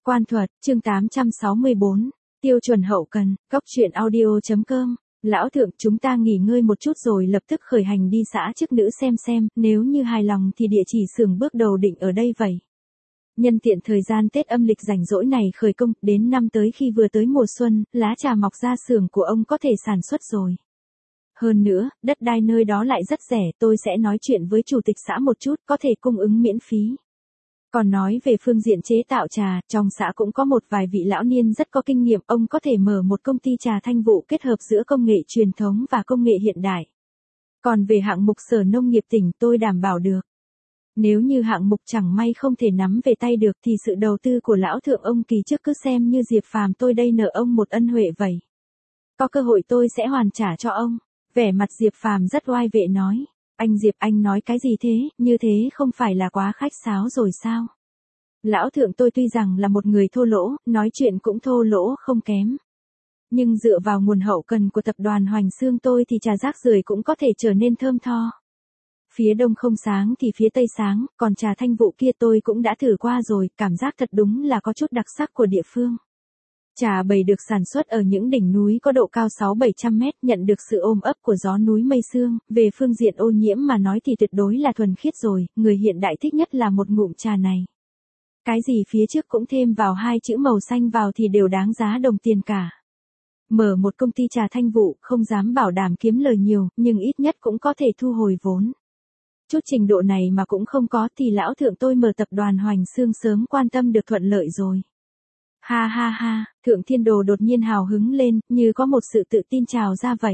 Quan thuật, chương 864, tiêu chuẩn hậu cần, góc truyện audio.com. Lão thượng, chúng ta nghỉ ngơi một chút rồi lập tức khởi hành đi xã chức nữ xem, nếu như hài lòng thì địa chỉ xưởng bước đầu định ở đây vậy. Nhân tiện thời gian Tết âm lịch rảnh rỗi này khởi công, đến năm tới khi vừa tới mùa xuân, lá trà mọc ra xưởng của ông có thể sản xuất rồi. Hơn nữa, đất đai nơi đó lại rất rẻ, tôi sẽ nói chuyện với chủ tịch xã một chút, có thể cung ứng miễn phí. Còn nói về phương diện chế tạo trà, trong xã cũng có một vài vị lão niên rất có kinh nghiệm, ông có thể mở một công ty trà thanh vụ kết hợp giữa công nghệ truyền thống và công nghệ hiện đại. Còn về hạng mục Sở Nông nghiệp tỉnh tôi đảm bảo được. Nếu như hạng mục chẳng may không thể nắm về tay được thì sự đầu tư của lão thượng ông kỳ trước cứ xem như Diệp Phàm tôi đây nợ ông một ân huệ vậy. Có cơ hội tôi sẽ hoàn trả cho ông. Vẻ mặt Diệp Phàm rất oai vệ nói. Anh Diệp, anh nói cái gì thế, như thế không phải là quá khách sáo rồi sao? Lão thượng tôi tuy rằng là một người thô lỗ, nói chuyện cũng thô lỗ không kém. Nhưng dựa vào nguồn hậu cần của tập đoàn Hoành Xương tôi thì trà rác rưởi cũng có thể trở nên thơm tho. Phía đông không sáng thì phía tây sáng, còn trà thanh vụ kia tôi cũng đã thử qua rồi, cảm giác thật đúng là có chút đặc sắc của địa phương. Trà bầy được sản xuất ở những đỉnh núi có độ cao 600-700 mét, nhận được sự ôm ấp của gió núi mây sương, về phương diện ô nhiễm mà nói thì tuyệt đối là thuần khiết rồi, người hiện đại thích nhất là một ngụm trà này. Cái gì phía trước cũng thêm vào hai chữ màu xanh vào thì đều đáng giá đồng tiền cả. Mở một công ty trà thanh vụ, không dám bảo đảm kiếm lời nhiều, nhưng ít nhất cũng có thể thu hồi vốn. Chút trình độ này mà cũng không có thì lão thượng tôi mở tập đoàn Hoành Xương sớm quan tâm được thuận lợi rồi. Ha ha ha, Thượng Thiên Đồ đột nhiên hào hứng lên, như có một sự tự tin trào ra vậy.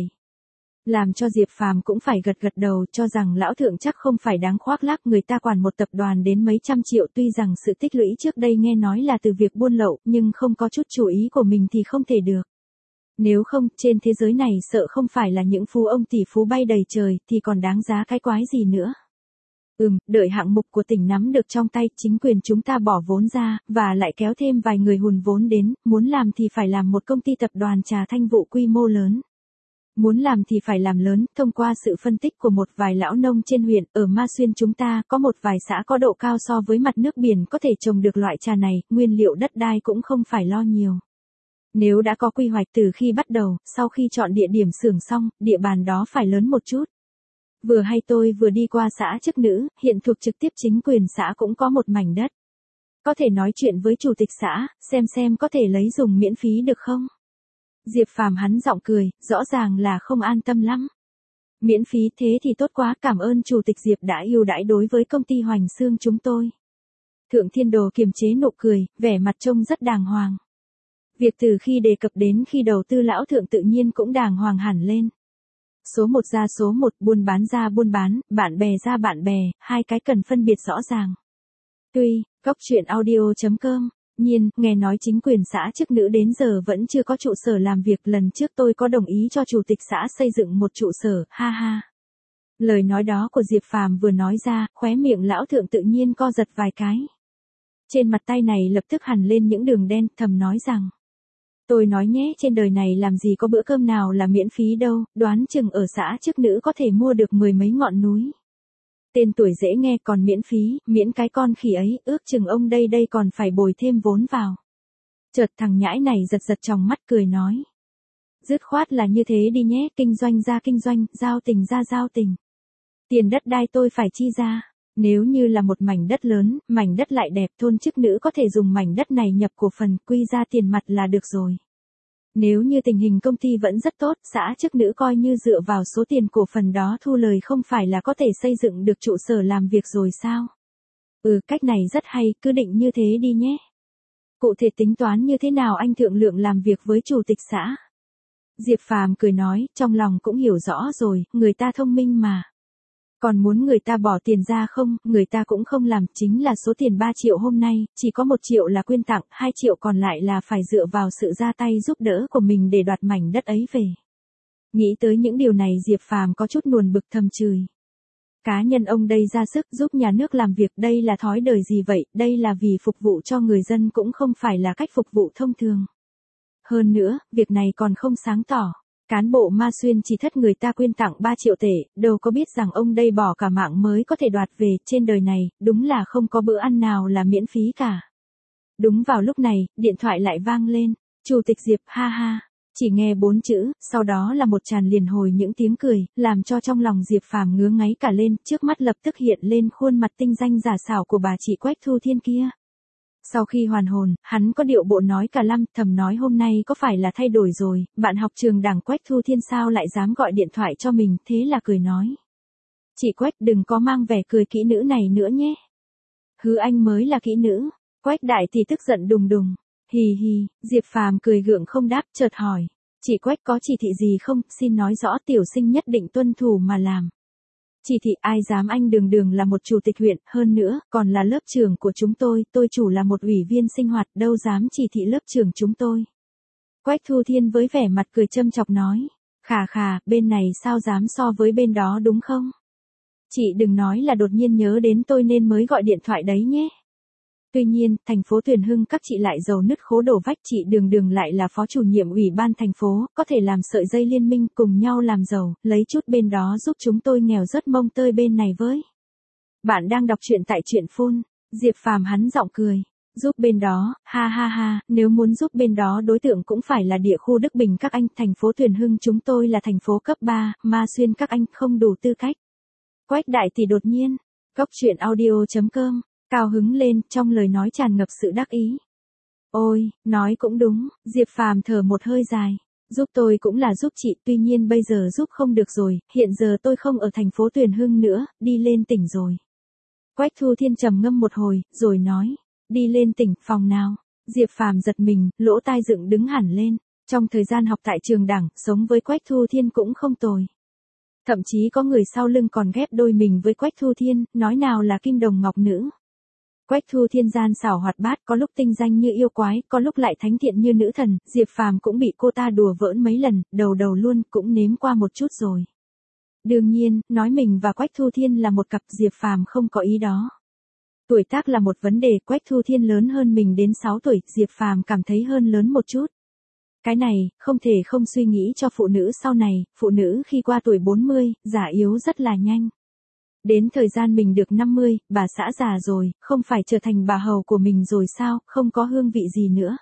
Làm cho Diệp Phàm cũng phải gật đầu, cho rằng lão thượng chắc không phải đáng khoác lác, người ta quản một tập đoàn đến mấy trăm triệu, tuy rằng sự tích lũy trước đây nghe nói là từ việc buôn lậu, nhưng không có chút chủ ý của mình thì không thể được. Nếu không, trên thế giới này sợ không phải là những phú ông tỷ phú bay đầy trời, thì còn đáng giá cái quái gì nữa. Đợi hạng mục của tỉnh nắm được trong tay, chính quyền chúng ta bỏ vốn ra, và lại kéo thêm vài người hùn vốn đến, muốn làm thì phải làm một công ty tập đoàn trà thanh vụ quy mô lớn. Muốn làm thì phải làm lớn, thông qua sự phân tích của một vài lão nông trên huyện, ở Ma Xuyên chúng ta có một vài xã có độ cao so với mặt nước biển có thể trồng được loại trà này, nguyên liệu đất đai cũng không phải lo nhiều. Nếu đã có quy hoạch từ khi bắt đầu, sau khi chọn địa điểm xưởng xong, địa bàn đó phải lớn một chút. Vừa hay tôi vừa đi qua xã chức nữ, hiện thuộc trực tiếp chính quyền xã cũng có một mảnh đất. Có thể nói chuyện với chủ tịch xã, xem có thể lấy dùng miễn phí được không? Diệp Phàm hắn giọng cười, rõ ràng là không an tâm lắm. Miễn phí thế thì tốt quá, cảm ơn chủ tịch Diệp đã ưu đãi đối với công ty Hoành Xương chúng tôi. Thượng Thiên Đồ kiềm chế nụ cười, vẻ mặt trông rất đàng hoàng. Việc từ khi đề cập đến khi đầu tư lão thượng tự nhiên cũng đàng hoàng hẳn lên. Số 1 ra số 1, buôn bán ra buôn bán, bạn bè ra bạn bè, hai cái cần phân biệt rõ ràng. Tuy, góc truyện audio.com, nhiên, nghe nói chính quyền xã chức nữ đến giờ vẫn chưa có trụ sở làm việc, lần trước tôi có đồng ý cho chủ tịch xã xây dựng một trụ sở, ha ha. Lời nói đó của Diệp Phàm vừa nói ra, khóe miệng lão thượng tự nhiên co giật vài cái. Trên mặt tay này lập tức hằn lên những đường đen, thầm nói rằng. Tôi nói nhé, trên đời này làm gì có bữa cơm nào là miễn phí đâu, đoán chừng ở xã chức nữ có thể mua được 10 mấy ngọn núi. Tên tuổi dễ nghe, còn miễn phí, miễn cái con khỉ ấy, ước chừng ông đây còn phải bồi thêm vốn vào. Chợt thằng nhãi này giật tròng mắt cười nói. Dứt khoát là như thế đi nhé, kinh doanh ra kinh doanh, giao tình ra giao tình. Tiền đất đai tôi phải chi ra. Nếu như là một mảnh đất lớn, mảnh đất lại đẹp, thôn chức nữ có thể dùng mảnh đất này nhập cổ phần, quy ra tiền mặt là được rồi. Nếu như tình hình công ty vẫn rất tốt, xã chức nữ coi như dựa vào số tiền cổ phần đó thu lời không phải là có thể xây dựng được trụ sở làm việc rồi sao? Cách này rất hay, cứ định như thế đi nhé. Cụ thể tính toán như thế nào anh thượng lượng làm việc với chủ tịch xã? Diệp Phàm cười nói, trong lòng cũng hiểu rõ rồi, người ta thông minh mà. Còn muốn người ta bỏ tiền ra không, người ta cũng không làm, chính là số tiền 3 triệu hôm nay, chỉ có 1 triệu là quyên tặng, 2 triệu còn lại là phải dựa vào sự ra tay giúp đỡ của mình để đoạt mảnh đất ấy về. Nghĩ tới những điều này Diệp Phàm có chút nuồn bực thầm chửi. Cá nhân ông đây ra sức giúp nhà nước làm việc, đây là thói đời gì vậy, đây là vì phục vụ cho người dân cũng không phải là cách phục vụ thông thường. Hơn nữa, việc này còn không sáng tỏ. Cán bộ Ma Xuyên chỉ thất người ta quyên tặng 3 triệu tệ, đâu có biết rằng ông đây bỏ cả mạng mới có thể đoạt về, trên đời này, đúng là không có bữa ăn nào là miễn phí cả. Đúng vào lúc này, điện thoại lại vang lên. Chủ tịch Diệp, ha ha. Chỉ nghe 4 chữ, sau đó là một tràn liền hồi những tiếng cười, làm cho trong lòng Diệp Phàm ngứa ngáy cả lên, trước mắt lập tức hiện lên khuôn mặt tinh danh giả xảo của bà chị Quách Thu Thiên kia. Sau khi hoàn hồn, hắn có điệu bộ nói cả lăm, thầm nói hôm nay có phải là thay đổi rồi, bạn học trường đảng Quách Thu Thiên sao lại dám gọi điện thoại cho mình, thế là cười nói. Chị Quách đừng có mang vẻ cười kỹ nữ này nữa nhé. Hứ anh mới là kỹ nữ. Quách đại thì tức giận đùng đùng. Hì hì, Diệp Phàm cười gượng không đáp, chợt hỏi. Chị Quách có chỉ thị gì không, xin nói rõ, tiểu sinh nhất định tuân thủ mà làm. Chỉ thị ai dám, anh đường đường là một chủ tịch huyện, hơn nữa, còn là lớp trưởng của chúng tôi chủ là một ủy viên sinh hoạt, đâu dám chỉ thị lớp trưởng chúng tôi. Quách Thu Thiên với vẻ mặt cười châm chọc nói. Khà khà, bên này sao dám so với bên đó đúng không? Chị đừng nói là đột nhiên nhớ đến tôi nên mới gọi điện thoại đấy nhé. Tuy nhiên, thành phố Tuyền Hưng các chị lại giàu nứt khố đổ vách, chị đường đường lại là phó chủ nhiệm ủy ban thành phố, có thể làm sợi dây liên minh cùng nhau làm giàu, lấy chút bên đó giúp chúng tôi nghèo rớt mông tơi bên này với. Bạn đang đọc truyện tại truyện phun, Diệp Phàm hắn giọng cười. Giúp bên đó, ha ha ha, nếu muốn giúp bên đó đối tượng cũng phải là địa khu Đức Bình các anh, thành phố Tuyền Hưng chúng tôi là thành phố cấp 3, Ma Xuyên các anh không đủ tư cách. Quách đại thì đột nhiên, góc truyện audio.com, cao hứng lên, trong lời nói tràn ngập sự đắc ý. Ôi, nói cũng đúng, Diệp Phàm thở một hơi dài. Giúp tôi cũng là giúp chị, tuy nhiên bây giờ giúp không được rồi, hiện giờ tôi không ở thành phố Tuyền Hưng nữa, đi lên tỉnh rồi. Quách Thu Thiên trầm ngâm một hồi, rồi nói, đi lên tỉnh, phòng nào? Diệp Phàm giật mình, lỗ tai dựng đứng hẳn lên, trong thời gian học tại trường đảng, sống với Quách Thu Thiên cũng không tồi. Thậm chí có người sau lưng còn ghép đôi mình với Quách Thu Thiên, nói nào là kim đồng ngọc nữ. Quách Thu Thiên gian xảo hoạt bát, có lúc tinh danh như yêu quái, có lúc lại thánh thiện như nữ thần, Diệp Phàm cũng bị cô ta đùa giỡn mấy lần, đầu luôn, cũng nếm qua một chút rồi. Đương nhiên, nói mình và Quách Thu Thiên là một cặp, Diệp Phàm không có ý đó. Tuổi tác là một vấn đề, Quách Thu Thiên lớn hơn mình đến 6 tuổi, Diệp Phàm cảm thấy hơn lớn một chút. Cái này, không thể không suy nghĩ cho phụ nữ sau này, phụ nữ khi qua tuổi 40, già yếu rất là nhanh. Đến thời gian mình được 50, bà xã già rồi, không phải trở thành bà hầu của mình rồi sao, không có hương vị gì nữa.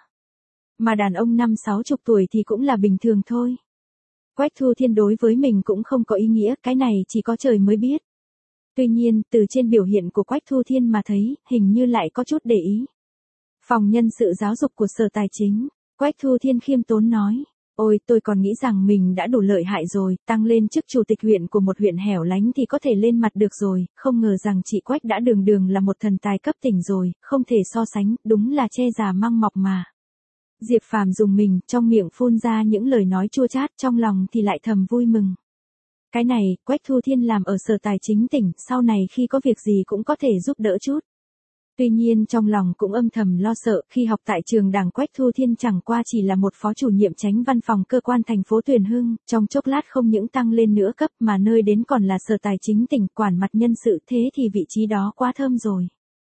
Mà đàn ông 50-60 tuổi thì cũng là bình thường thôi. Quách Thu Thiên đối với mình cũng không có ý nghĩa, cái này chỉ có trời mới biết. Tuy nhiên, từ trên biểu hiện của Quách Thu Thiên mà thấy, hình như lại có chút để ý. Phòng nhân sự giáo dục của Sở Tài chính, Quách Thu Thiên khiêm tốn nói. Ôi, tôi còn nghĩ rằng mình đã đủ lợi hại rồi, tăng lên chức chủ tịch huyện của một huyện hẻo lánh thì có thể lên mặt được rồi, không ngờ rằng chị Quách đã đường đường là một thần tài cấp tỉnh rồi, không thể so sánh, đúng là che già măng mọc mà. Diệp Phàm dùng mình, trong miệng phun ra những lời nói chua chát, trong lòng thì lại thầm vui mừng. Cái này, Quách Thu Thiên làm ở Sở Tài chính tỉnh, sau này khi có việc gì cũng có thể giúp đỡ chút. Tuy nhiên trong lòng cũng âm thầm lo sợ, khi học tại trường đảng Quách Thu Thiên chẳng qua chỉ là một phó chủ nhiệm chánh văn phòng cơ quan thành phố Tuyền Hưng, trong chốc lát không những tăng lên nữa cấp mà nơi đến còn là Sở Tài chính tỉnh, quản mặt nhân sự, thế thì vị trí đó quá thơm rồi.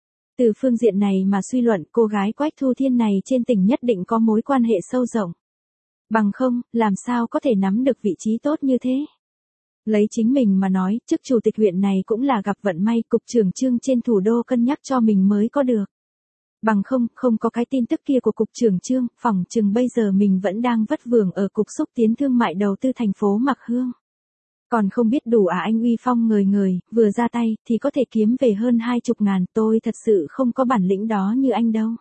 Từ phương diện này mà suy luận, cô gái Quách Thu Thiên này trên tỉnh nhất định có mối quan hệ sâu rộng. Bằng không, làm sao có thể nắm được vị trí tốt như thế? Lấy chính mình mà nói, chức chủ tịch huyện này cũng là gặp vận may, cục trưởng Trương trên thủ đô cân nhắc cho mình mới có được. Bằng không, không có cái tin tức kia của cục trưởng Trương, phỏng chừng bây giờ mình vẫn đang vất vưởng ở cục xúc tiến thương mại đầu tư thành phố Mạc Hương. Còn không biết đủ à, anh uy phong ngời ngời, vừa ra tay thì có thể kiếm về hơn 20 ngàn, tôi thật sự không có bản lĩnh đó như anh đâu.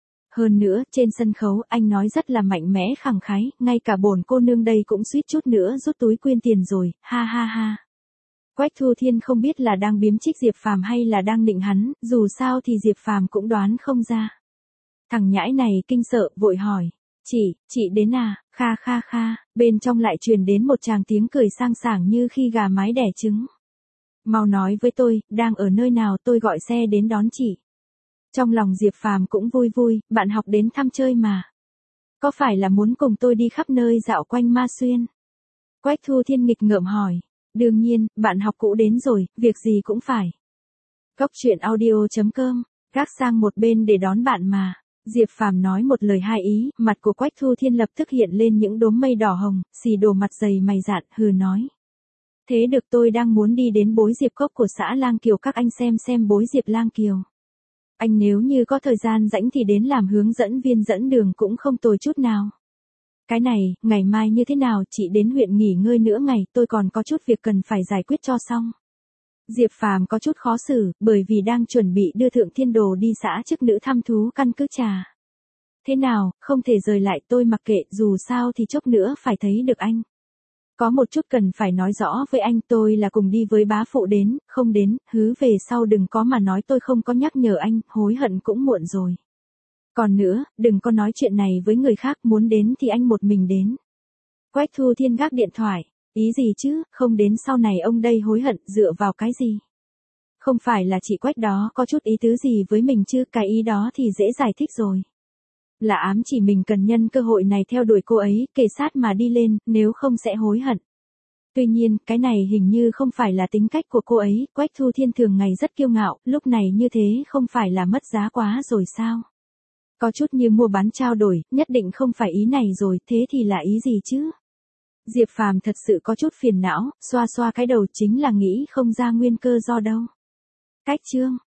Hơn nữa, trên sân khấu, anh nói rất là mạnh mẽ khẳng khái, ngay cả bổn cô nương đây cũng suýt chút nữa rút túi quyên tiền rồi, ha ha ha. Quách Thu Thiên không biết là đang biếm trích Diệp Phàm hay là đang nịnh hắn, dù sao thì Diệp Phàm cũng đoán không ra. Thằng nhãi này kinh sợ, vội hỏi, chị đến à, kha kha kha, bên trong lại truyền đến một tràng tiếng cười sang sảng như khi gà mái đẻ trứng. Mau nói với tôi, đang ở nơi nào, tôi gọi xe đến đón chị. Trong lòng Diệp Phàm cũng vui vui, bạn học đến thăm chơi mà. Có phải là muốn cùng tôi đi khắp nơi dạo quanh Ma Xuyên? Quách Thu Thiên nghịch ngợm hỏi. Đương nhiên, bạn học cũ đến rồi, việc gì cũng phải. Góc truyện audio.com, gác sang một bên để đón bạn mà. Diệp Phàm nói một lời hai ý, mặt của Quách Thu Thiên lập tức hiện lên những đốm mây đỏ hồng, xì đồ mặt dày mày dạn, hừ nói. Thế được, tôi đang muốn đi đến bối Diệp Cốc của xã Lang Kiều, các anh xem bối Diệp Lang Kiều. Anh nếu như có thời gian rảnh thì đến làm hướng dẫn viên dẫn đường cũng không tồi chút nào. Cái này, ngày mai như thế nào, chị đến huyện nghỉ ngơi nửa ngày, tôi còn có chút việc cần phải giải quyết cho xong. Diệp Phàm có chút khó xử, bởi vì đang chuẩn bị đưa Thượng Thiên Đồ đi xã chức nữ thăm thú căn cứ trà. Thế nào, không thể rời lại, tôi mặc kệ, dù sao thì chốc nữa phải thấy được anh. Có một chút cần phải nói rõ với anh, tôi là cùng đi với bá phụ đến, không đến, hứ về sau đừng có mà nói tôi không có nhắc nhở anh, hối hận cũng muộn rồi. Còn nữa, đừng có nói chuyện này với người khác, muốn đến thì anh một mình đến. Quách Thu Thiên gác điện thoại, ý gì chứ, không đến sau này ông đây hối hận, dựa vào cái gì? Không phải là chị Quách đó có chút ý tứ gì với mình chứ, cái ý đó thì dễ giải thích rồi. Là ám chỉ mình cần nhân cơ hội này theo đuổi cô ấy, kề sát mà đi lên, nếu không sẽ hối hận. Tuy nhiên, cái này hình như không phải là tính cách của cô ấy, Quách Thu Thiên thường ngày rất kiêu ngạo, lúc này như thế không phải là mất giá quá rồi sao? Có chút như mua bán trao đổi, nhất định không phải ý này rồi, thế thì là ý gì chứ? Diệp Phàm thật sự có chút phiền não, xoa xoa cái đầu chính là nghĩ không ra nguyên cơ do đâu. Cách chương